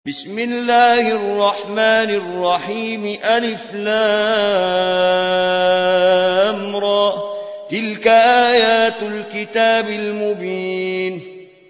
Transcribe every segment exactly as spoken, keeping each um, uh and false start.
بسم الله الرحمن الرحيم ألف لام را تلك آيات الكتاب المبين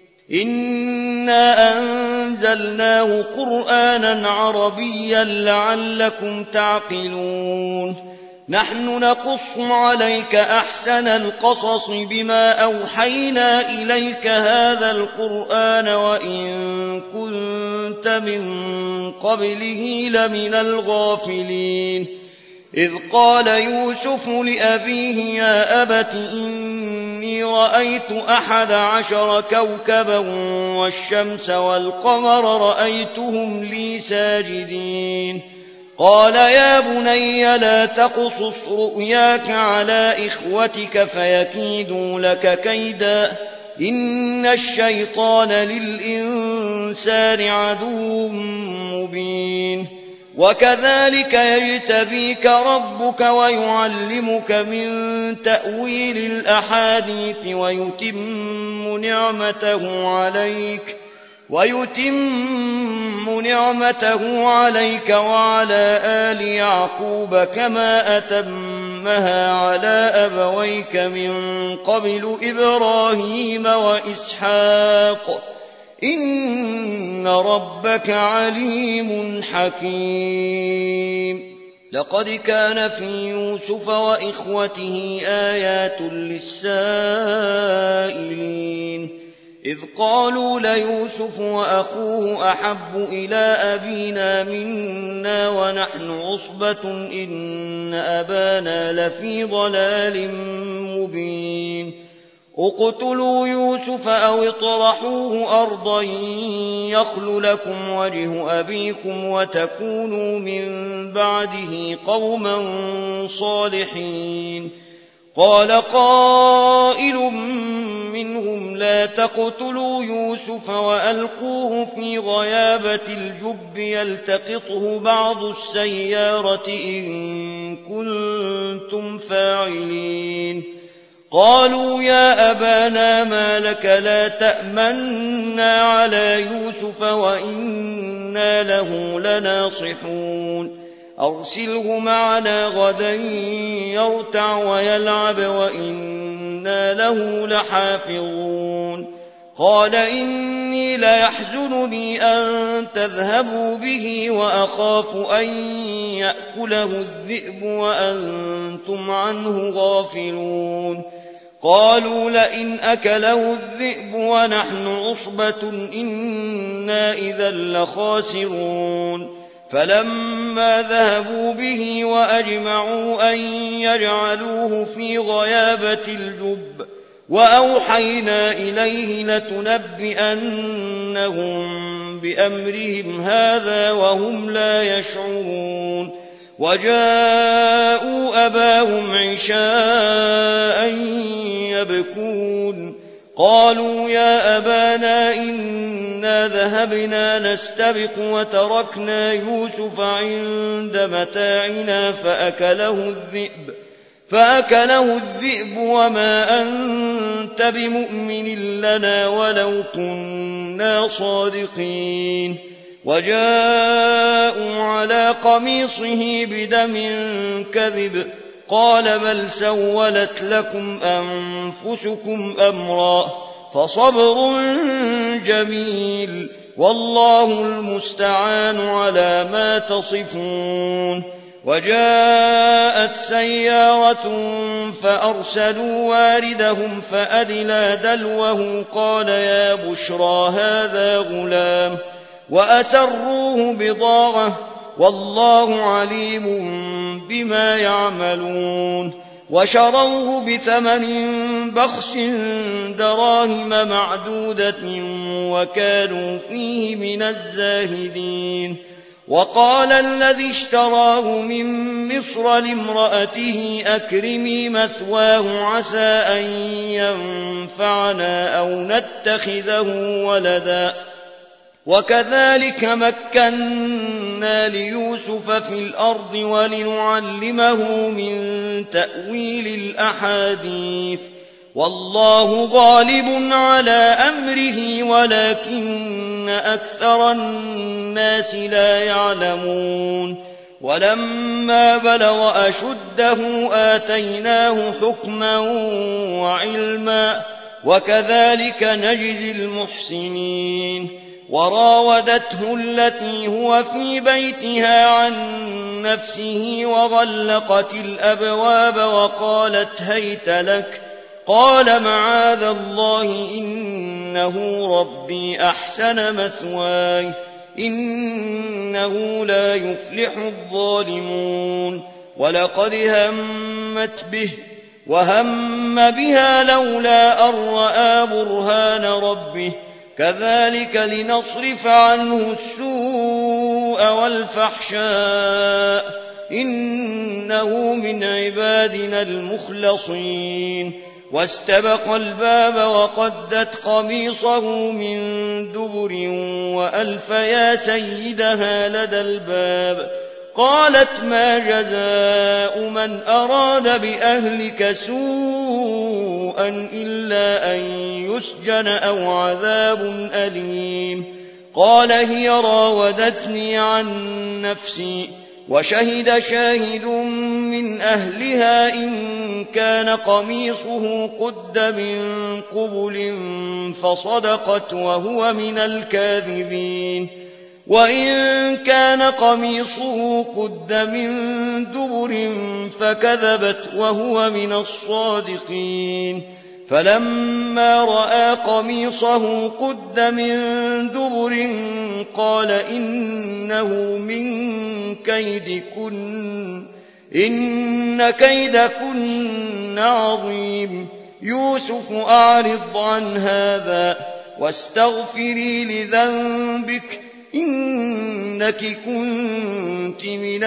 إنا أنزلناه قرآنا عربيا لعلكم تعقلون نحن نقص عليك أحسن القصص بما أوحينا إليك هذا القرآن وإن كنت من قبله لمن الغافلين إذ قال يوسف لأبيه يا أبت إني رأيت أحد عشر كوكبا والشمس والقمر رأيتهم لي ساجدين قال يا بني لا تقصص رؤياك على إخوتك فيكيدوا لك كيدا إن الشيطان للإنسان عدو مبين وكذلك يجتبيك ربك ويعلمك من تأويل الأحاديث ويتم نعمته عليك ويتم نعمته عليك وعلى آل يعقوب كما أتمها على أبويك من قبل إبراهيم وإسحاق إن ربك عليم حكيم لقد كان في يوسف وإخوته آيات للسائلين إذ قالوا ليوسف وأخوه أحب إلى أبينا منا ونحن عصبة إن أبانا لفي ضلال مبين اقتلوا يوسف أو اطرحوه أرضا يخل لكم وجه أبيكم وتكونوا من بعده قوما صالحين قال قائل منهم لا تقتلوا يوسف وألقوه في غيابة الجب يلتقطه بعض السيارة إن كنتم فاعلين قالوا يا أبانا ما لك لا تأمنا على يوسف وإنا له لناصحون أرسله معنا غدا يرتع ويلعب وإنا له لحافظون قال إني ليحزنني أن تذهبوا به وأخاف أن يأكله الذئب وأنتم عنه غافلون قالوا لئن أكله الذئب ونحن عصبة إنا إذا لخاسرون فلما ذهبوا به وأجمعوا أن يجعلوه في غيابة الجب وأوحينا إليه لتنبئنهم بأمرهم هذا وهم لا يشعرون وجاءوا أباهم عشاء يبكون قالوا يا أبانا إنا ذهبنا نستبق وتركنا يوسف عند متاعنا فأكله الذئب فأكله الذئب وما أنت بمؤمن لنا ولو كنا صادقين وجاءوا على قميصه بدم كذب قال بل سولت لكم أنفسكم أمرا فصبر جميل والله المستعان على ما تصفون وجاءت سيارة فأرسلوا واردهم فأدلى دلوه قال يا بشرى هذا غلام وأسروه بضاعة والله عليم بما يعملون وشروه بثمن بخس دراهم معدودة وكانوا فيه من الزاهدين وقال الذي اشتراه من مصر لامرأته أكرمي مثواه عسى أن ينفعنا أو نتخذه ولدا وكذلك مكنا ليوسف في الأرض ولنعلمه من تأويل الأحاديث والله غالب على أمره ولكن أكثر الناس لا يعلمون ولما بلغ أشده آتيناه حكما وعلما وكذلك نجزي المحسنين وراودته التي هو في بيتها عن نفسه وغلقت الأبواب وقالت هيت لك قال معاذ الله إنه ربي أحسن مثواي إنه لا يفلح الظالمون ولقد همت به وهم بها لولا أن رأى برهان ربه كذلك لنصرف عنه السوء والفحشاء إنه من عبادنا المخلصين واستبق الباب وقدت قميصه من دبر وألف يا سيدها لدى الباب قالت ما جزاء من أراد بأهلك سوءا إلا أن يسجن أو عذاب أليم قال هي راودتني عن نفسي وشهد شاهد من أهلها إن كان قميصه قد من قبل فصدقت وهو من الكاذبين وإن كان قميصه قد من دبر فكذبت وهو من الصادقين فلما رأى قميصه قد من دبر قال إنه من كيدكن إن كيدكن عظيم يوسف أعرض عن هذا واستغفري لذنبك إنك كنت من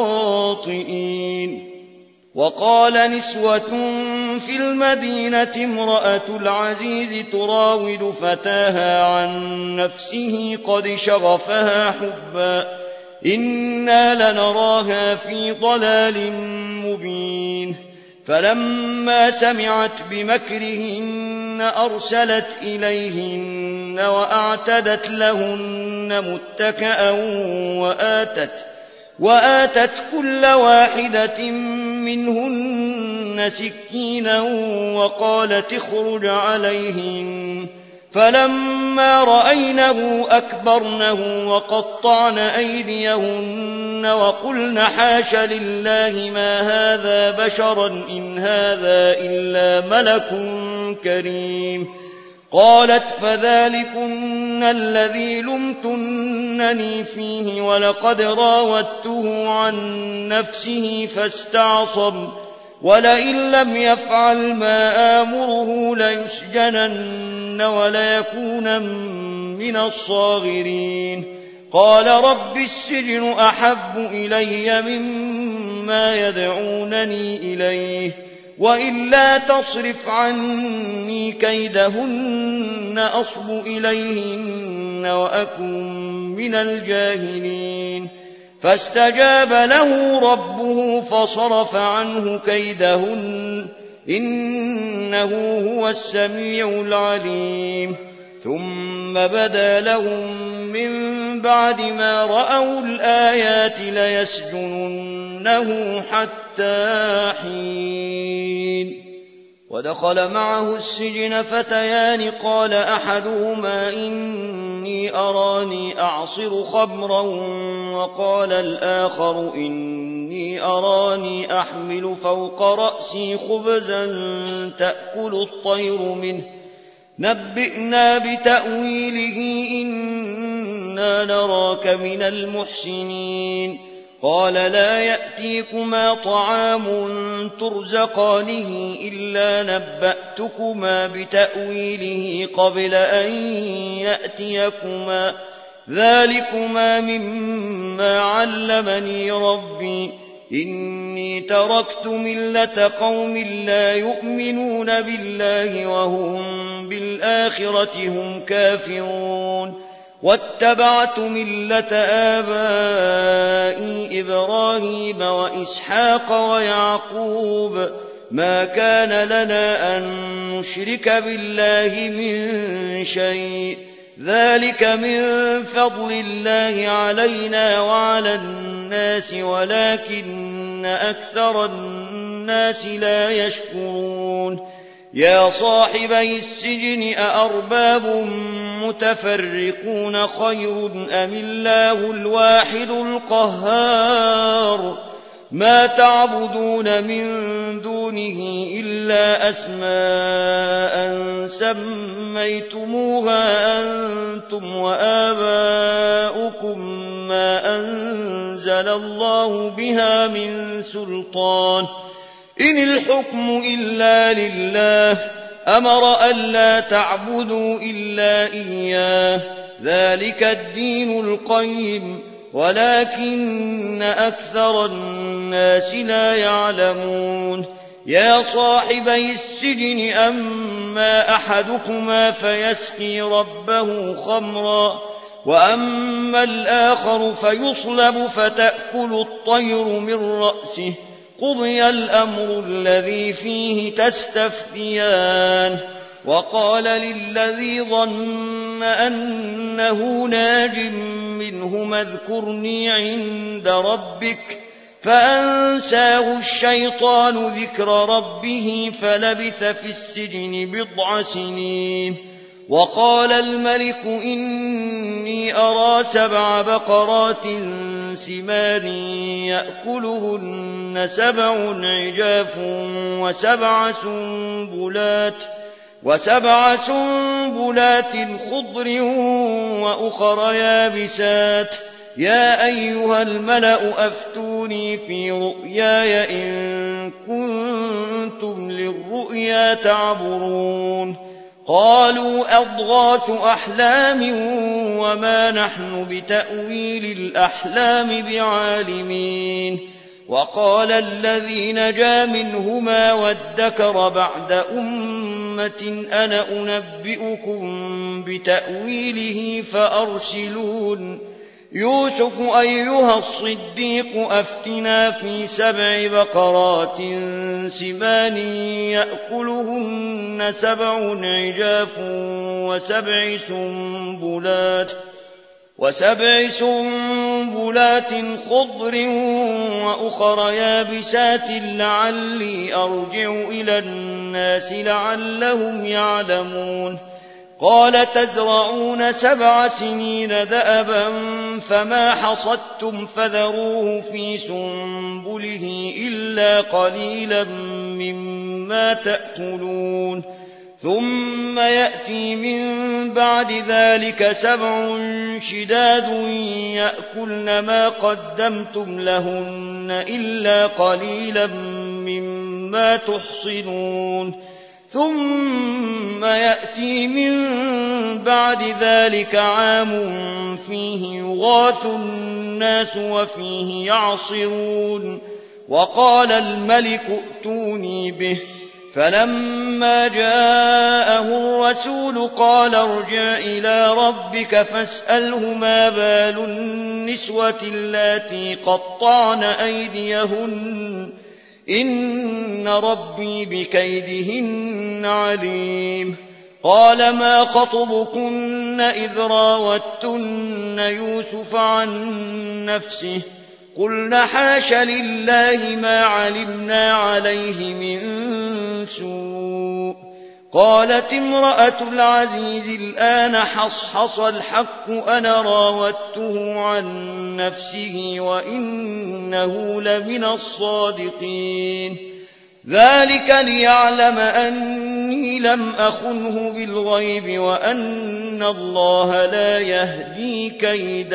الخاطئين وقال نسوة في المدينة امرأة العزيز تراود فتاها عن نفسه قد شغفها حبا إنا لنراها في ضلال مبين فلما سمعت بمكرهن أرسلت إليهن وأعتدت لهن متكأ وآتت, وآتت كل واحدة منهن سكينا وقالت اخرج عليهن فلما رأينه أكبرنه وقطعن أيديهن وقلن حاش لله ما هذا بشرا إن هذا إلا ملك كريم قالت فذلكن الذي لمتنني فيه ولقد راودته عن نفسه فاستعصم ولئن لم يفعل ما آمره ليسجنن وليكون من الصاغرين قال رب السجن أحب إلي مما يدعونني إليه وإلا تصرف عني كيدهن أصب إليهن وأكن من الجاهلين فاستجاب له ربه فصرف عنه كيدهن إنه هو السميع العليم ثم بدا لهم من بعد ما رأوا الآيات ليسجننه حتى حين ودخل معه السجن فتيان قال أحدهما إني أراني أعصر خمرا وقال الآخر إني أراني أحمل فوق رأسي خبزا تأكل الطير منه نبئنا بتأويله إنا نراك من المحسنين قال لا يأتيكما طعام ترزقانه إلا نبأتكما بتأويله قبل أن يأتيكما ذلكما مما علمني ربي إني تركت ملة قوم لا يؤمنون بالله وهم بالآخرة هم كافرون واتبعت ملة آبائي إبراهيم وإسحاق ويعقوب ما كان لنا أن نشرك بالله من شيء ذلك من فضل الله علينا وعلى الناس ولكن أكثر الناس لا يشكرون يا صاحبي السجن أأرباب متفرقون خير أم الله الواحد القهار ما تعبدون من دونه إلا أسماء سميتموها أنتم وآباؤكم ما أنزل الله بها من سلطان إن الحكم إلا لله أمر ألا تعبدوا إلا إياه ذلك الدين القيم ولكن أكثر الناس لا يعلمون يا صاحبي السجن أما أحدكما فيسقي ربه خمرا وأما الآخر فيصلب فتأكل الطير من رأسه قضي الأمر الذي فيه تستفتيان وقال للذي ظن أنه ناج منهما اذكرني عند ربك فأنساه الشيطان ذكر ربه فلبث في السجن بضع سنين وقال الملك إني أرى سبع بقرات سمان يأكلهن سبع عجاف وسبع سنبلات وسبع سنبلات خضر وأخر يابسات يا أيها الملأ أفتوني في رؤياي إن كنتم للرؤيا تعبرون قالوا أضغاث أحلام وما نحن بتأويل الأحلام بعالمين وقال الذي نجا منهما وادكر بعد أمة أنا أنبئكم بتأويله فأرسلون يوسف أيها الصديق أفتنا في سبع بقرات سمان يأكلهن سبع عجاف وسبع سنبلات وسبع سنبلات خضر وأخر يابسات لعلي أرجع إلى الناس لعلهم يعلمون قال تزرعون سبع سنين دأبا فما حصدتم فذروه في سنبله إلا قليلا مما تأكلون ثم يأتي من بعد ذلك سبع شداد يأكلن ما قدمتم لهن إلا قليلا مما تحصنون ثم يأتي من بعد ذلك عام فيه يغاث الناس وفيه يعصرون وقال الملك ائتوني به فلما جاءه الرسول قال ارجع إلى ربك فاسأله ما بال النسوة اللاتي قطعن أيديهن إن ربي بكيدهن عليم قال ما خطبكن إذ راوتن يوسف عن نفسه قلنا حاش لله ما علمنا عليه من سوء قالت امرأة العزيز الآن حصحص الحق أنا راودته عن نفسه وإنه لمن الصادقين ذلك ليعلم أني لم أخنه بالغيب وأن الله لا يهدي كيد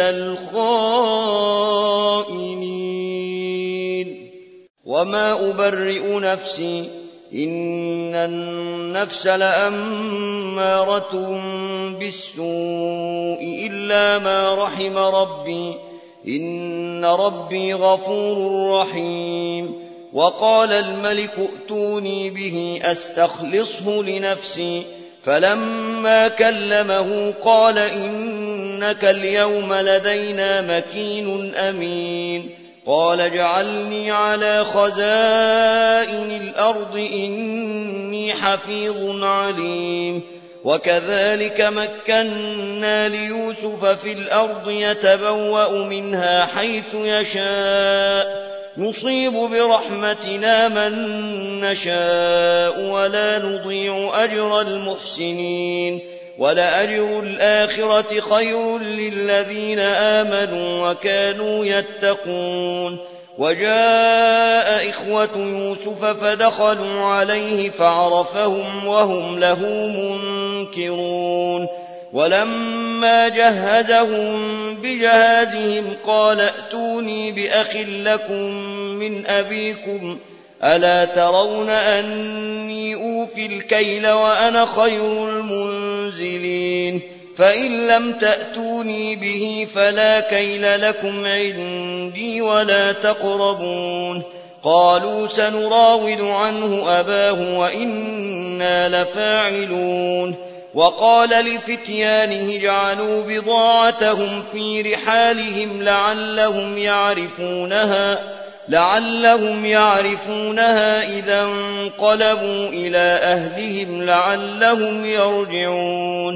الخائنين وما أبرئ نفسي إن النفس لأمارة بالسوء إلا ما رحم ربي إن ربي غفور رحيم وقال الملك ائتوني به أستخلصه لنفسي فلما كلمه قال إنك اليوم لدينا مكين أمين قال اجعلني على خزائن الأرض إني حفيظ عليم وكذلك مكنا ليوسف في الأرض يتبوأ منها حيث يشاء نصيب برحمتنا من نشاء ولا نضيع أجر المحسنين ولأجر الآخرة خير للذين آمنوا وكانوا يتقون وجاء إخوة يوسف فدخلوا عليه فعرفهم وهم له منكرون ولما جهزهم بجهازهم قال ائتوني بأخ لكم من أبيكم ألا ترون أني أوفي الكيل وأنا خير المنزلين فإن لم تأتوني به فلا كيل لكم عندي ولا تقربون قالوا سنراود عنه أباه وإنا لفاعلون وقال لفتيانه اجعلوا بضاعتهم في رحالهم لعلهم يعرفونها لعلهم يعرفونها إذا انقلبوا إلى أهلهم لعلهم يرجعون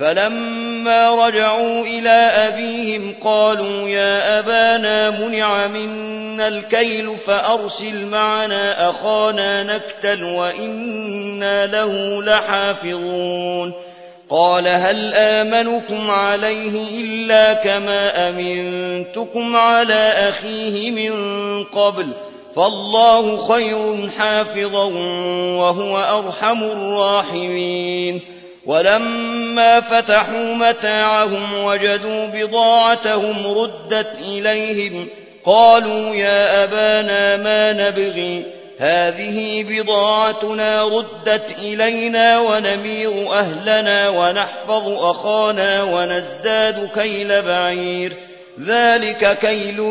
فلما رجعوا إلى أبيهم قالوا يا أبانا منع منا الكيل فأرسل معنا أخانا نكتل وإنا له لحافظون قال هل آمنكم عليه إلا كما أمنتكم على أخيه من قبل فالله خير حافظا وهو أرحم الراحمين ولما فتحوا متاعهم وجدوا بضاعتهم ردت إليهم قالوا يا أبانا ما نبغي هذه بضاعتنا ردت إلينا ونمير أهلنا ونحفظ أخانا ونزداد كيل بعير ذلك كيل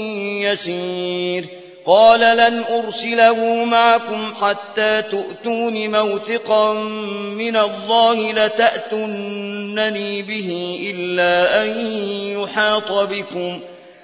يسير قال لن أرسله معكم حتى تؤتون موثقا من الله لتأتونني به إلا أن يحاط بكم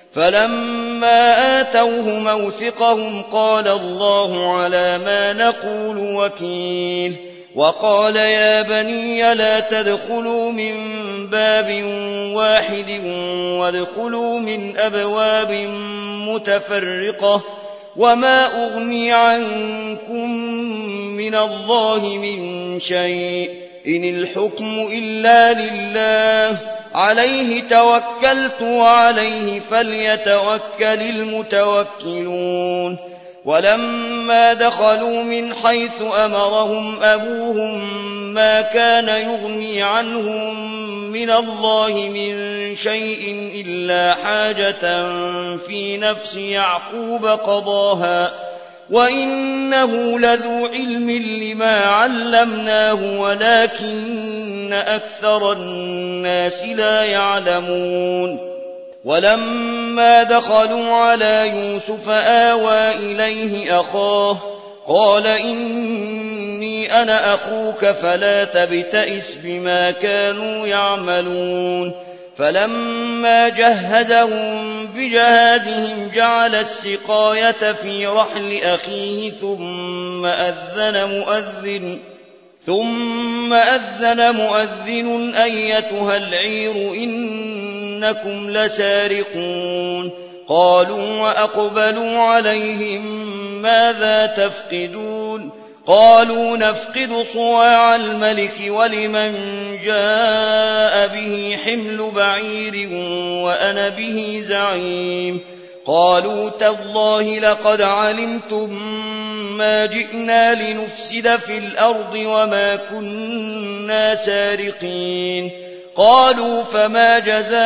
فلما آتوه موثقهم قال الله على ما نقول وكيل وقال يا بني لا تدخلوا من باب واحد وادخلوا من أبواب متفرقة وما أغني عنكم من الله من شيء إن الحكم إلا لله عليه توكلت وعليه فليتوكل المتوكلون ولما دخلوا من حيث أمرهم أبوهم ما كان يغني عنهم من الله من شيء إلا حاجة في نفس يعقوب قضاها وإنه لذو علم لما علمناه ولكن أكثر الناس لا يعلمون ولما دخلوا على يوسف آوى إليه أخاه قال إني أنا أخوك فلا تبتئس بما كانوا يعملون فلما جهزهم بجهازهم جعل السقاية في رحل أخيه ثم أذن مؤذن ثم أذن مؤذن أيتها العير إنكم لسارقون قالوا وأقبلوا عليهم ماذا تفقدون قالوا نفقد صواع الملك ولمن جاء به حمل بعير وأنا به زعيم قالوا تالله لقد علمتم ما جئنا لنفسد في الأرض وما كنا سارقين قالوا فما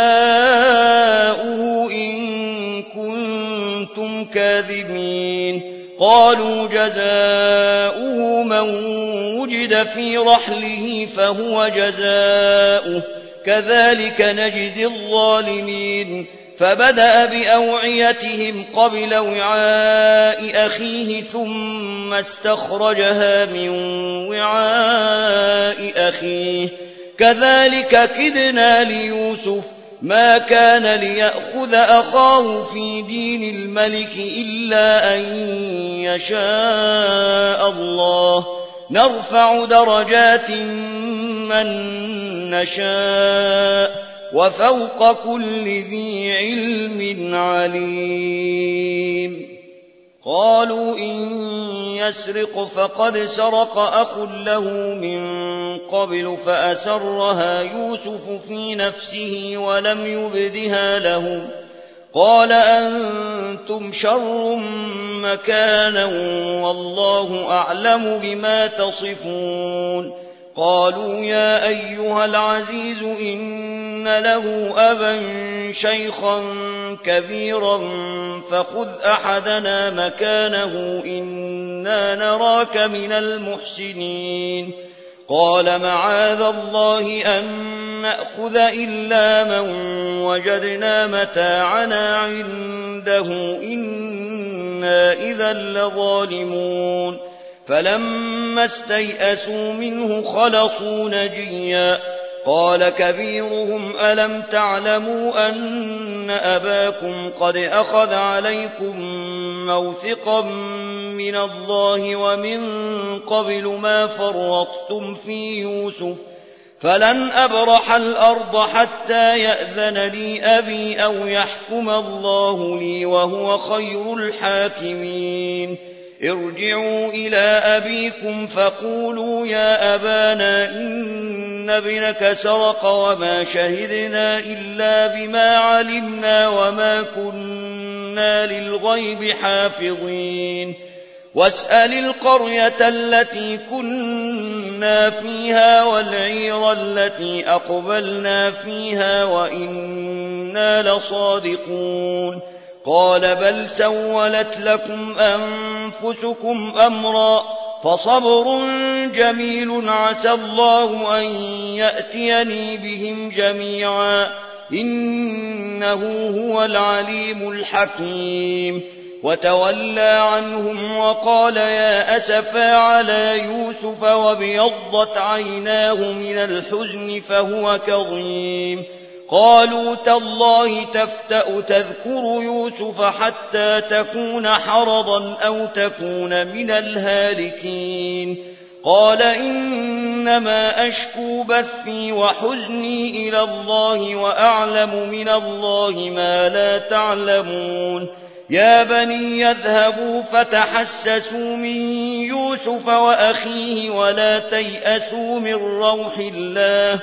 جزاؤه إن كنتم كاذبين قالوا جزاؤه من وجد في رحله فهو جزاؤه كذلك نجزي الظالمين فبدأ بأوعيتهم قبل وعاء أخيه ثم استخرجها من وعاء أخيه كذلك كدنا ليوسف ما كان ليأخذ أخاه في دين الملك إلا أن يشاء الله نرفع درجات من نشاء وفوق كل ذي علم عليم. قالوا إن يسرق فقد سرق أخ له من قبل فأسرها يوسف في نفسه ولم يبدها لهم قال أنتم شر مكانا والله أعلم بما تصفون. قالوا يا أيها العزيز إن له أبا شيخا كبيرا فخذ أحدنا مكانه إنا نراك من المحسنين. قال معاذ الله أن نأخذ إلا من وجدنا متاعنا عنده إنا إذا لظالمون. فلما استيئسوا منه خلصوا نجيا قال كبيرهم ألم تعلموا أن أباكم قد أخذ عليكم موثقا من الله ومن قبل ما فرطتم في يوسف فلن أبرح الأرض حتى يأذن لي أبي أو يحكم الله لي وهو خير الحاكمين. ارجعوا إلى أبيكم فقولوا يا أبانا إن ابنك سرق وما شهدنا إلا بما علمنا وما كنا للغيب حافظين. واسأل القرية التي كنا فيها والعير التي أقبلنا فيها وإنا لصادقون. قال بل سولت لكم أنفسكم أمرا فصبر جميل عسى الله أن يأتيني بهم جميعا إنه هو العليم الحكيم. وتولى عنهم وقال يا أسفى على يوسف وابيضت عيناه من الحزن فهو كظيم. قالوا تالله تفتأ تذكر يوسف حتى تكون حرضا أو تكون من الهالكين. قال إنما أشكو بثي وحزني إلى الله وأعلم من الله ما لا تعلمون. يا بني يذهبوا فتحسسوا من يوسف وأخيه ولا تيأسوا من روح الله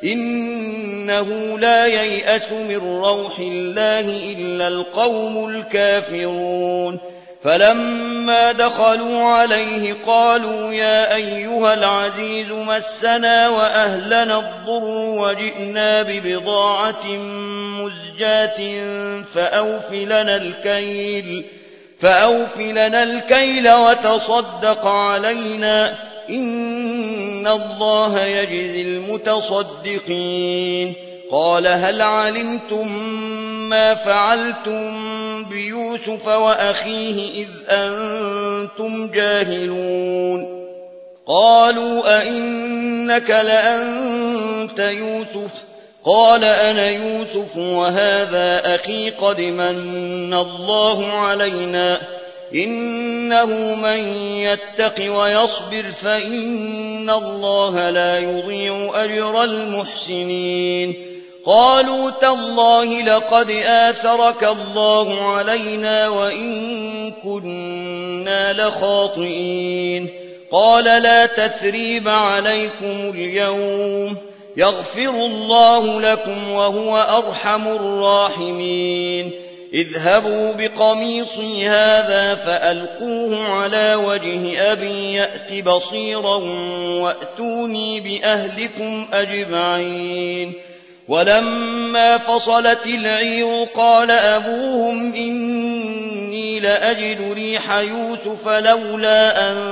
إنه لا ييأس من روح الله إلا القوم الكافرون. فلما دخلوا عليه قالوا يا أيها العزيز مسنا وأهلنا الضر وجئنا ببضاعة مزجاة فأوف لنا الكيل فأوف لنا الكيل وتصدق علينا إن الله يجزي المتصدقين. قال هل علمتم ما فعلتم بيوسف وأخيه إذ أنتم جاهلون. قالوا أئنك لأنت يوسف قال أنا يوسف وهذا أخي قد من الله علينا إنه من يتق ويصبر فإن الله لا يضيع أجر المحسنين. قالوا تالله لقد آثرك الله علينا وإن كنا لخاطئين. قال لا تثريب عليكم اليوم يغفر الله لكم وهو أرحم الراحمين. اذهبوا بقميصي هذا فألقوه على وجه أبي يأت بصيرا وأتوني بأهلكم أجمعين. ولما فصلت العير قال أبوهم إني لأجد ريح يوسف لولا أن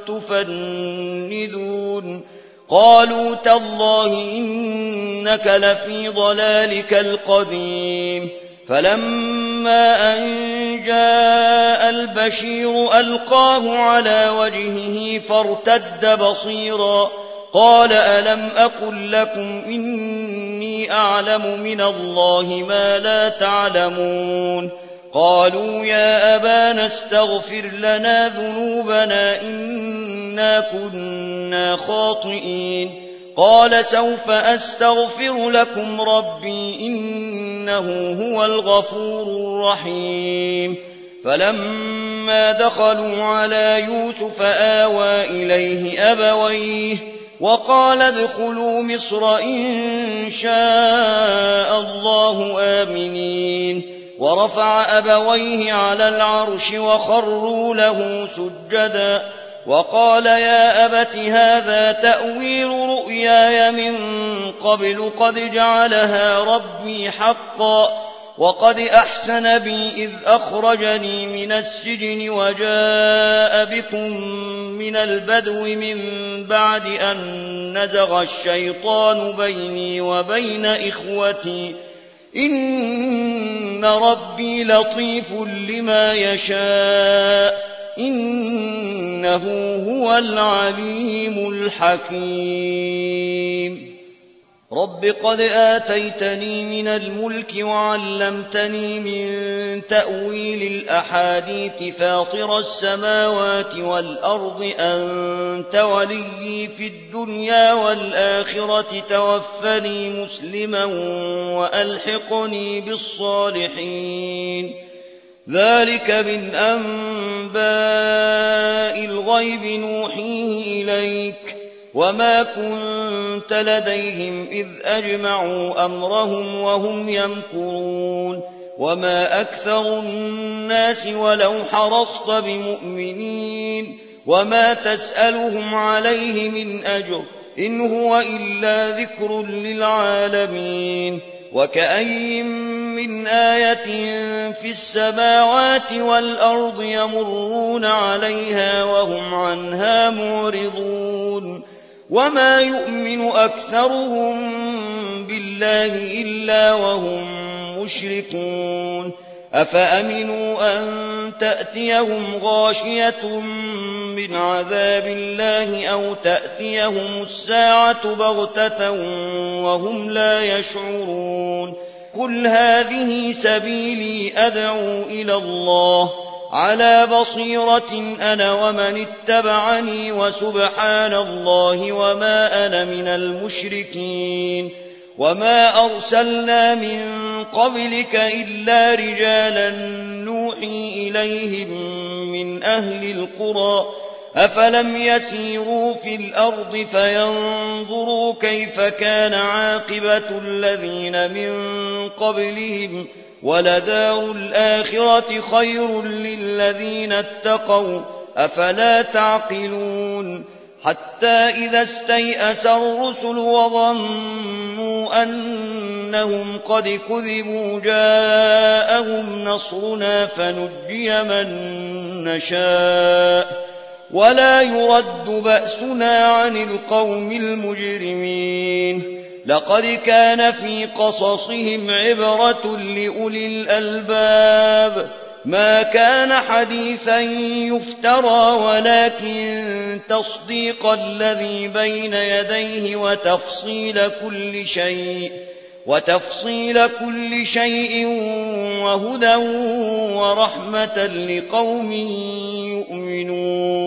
تفندون. قالوا تالله إنك لفي ضلالك القديم. فلما أن جاء البشير ألقاه على وجهه فارتد بصيرا قال ألم أقل لكم إني إني أعلم من الله ما لا تعلمون قالوا يا أبانا استغفر لنا ذنوبنا إنا كنا خاطئين قال سوف أستغفر لكم ربي إنه هو الغفور الرحيم فلما دخلوا على يوسف آوى إليه أبويه وقال ادخلوا مصر إن شاء الله آمنين ورفع أبويه على العرش وخروا له سجدا وقال يا أبت هذا تأويل رؤياي من قبل قد جعلها ربي حقا وقد أحسن بي إذ أخرجني من السجن وجاء بكم من البدو من بعد أن نزغ الشيطان بيني وبين إخوتي إن ربي لطيف لما يشاء إنه هو العليم الحكيم رب قد آتيتني من الملك وعلمتني من تأويل الأحاديث فاطر السماوات والأرض أنت ولي في الدنيا والآخرة توفني مسلما وألحقني بالصالحين ذلك من أنباء الغيب نوحيه إليك وما كنت لديهم إذ أجمعوا أمرهم وهم يمكرون وما أكثر الناس ولو حرصت بمؤمنين وما تسألهم عليه من أجر إن هو إلا ذكر للعالمين وكأي من آية في السماوات والأرض يمرون عليها وهم عنها معرضون وما يؤمن أكثرهم بالله إلا وهم مشركون أفأمنوا أن تأتيهم غاشية من عذاب الله أو تأتيهم الساعة بغتة وهم لا يشعرون قل هذه سبيلي أدعو إلى الله على بصيرة أنا ومن اتبعني وسبحان الله وما أنا من المشركين وما أرسلنا من قبلك إلا رجالا نوحي إليهم من أهل القرى أفلم يسيروا في الأرض فينظروا كيف كان عاقبة الذين من قبلهم ولدار الآخرة خير للذين اتقوا أفلا تعقلون حتى إذا استيأس الرسل وظنوا أنهم قد كذبوا جاءهم نصرنا فنجي من نشاء ولا يرد بأسنا عن القوم المجرمين لقد كان في قصصهم عبرة لأولي الألباب ما كان حديثا يفترى ولكن تصديق الذي بين يديه وتفصيل كل شيء وتفصيل كل شيء وهدى ورحمة لقوم يؤمنون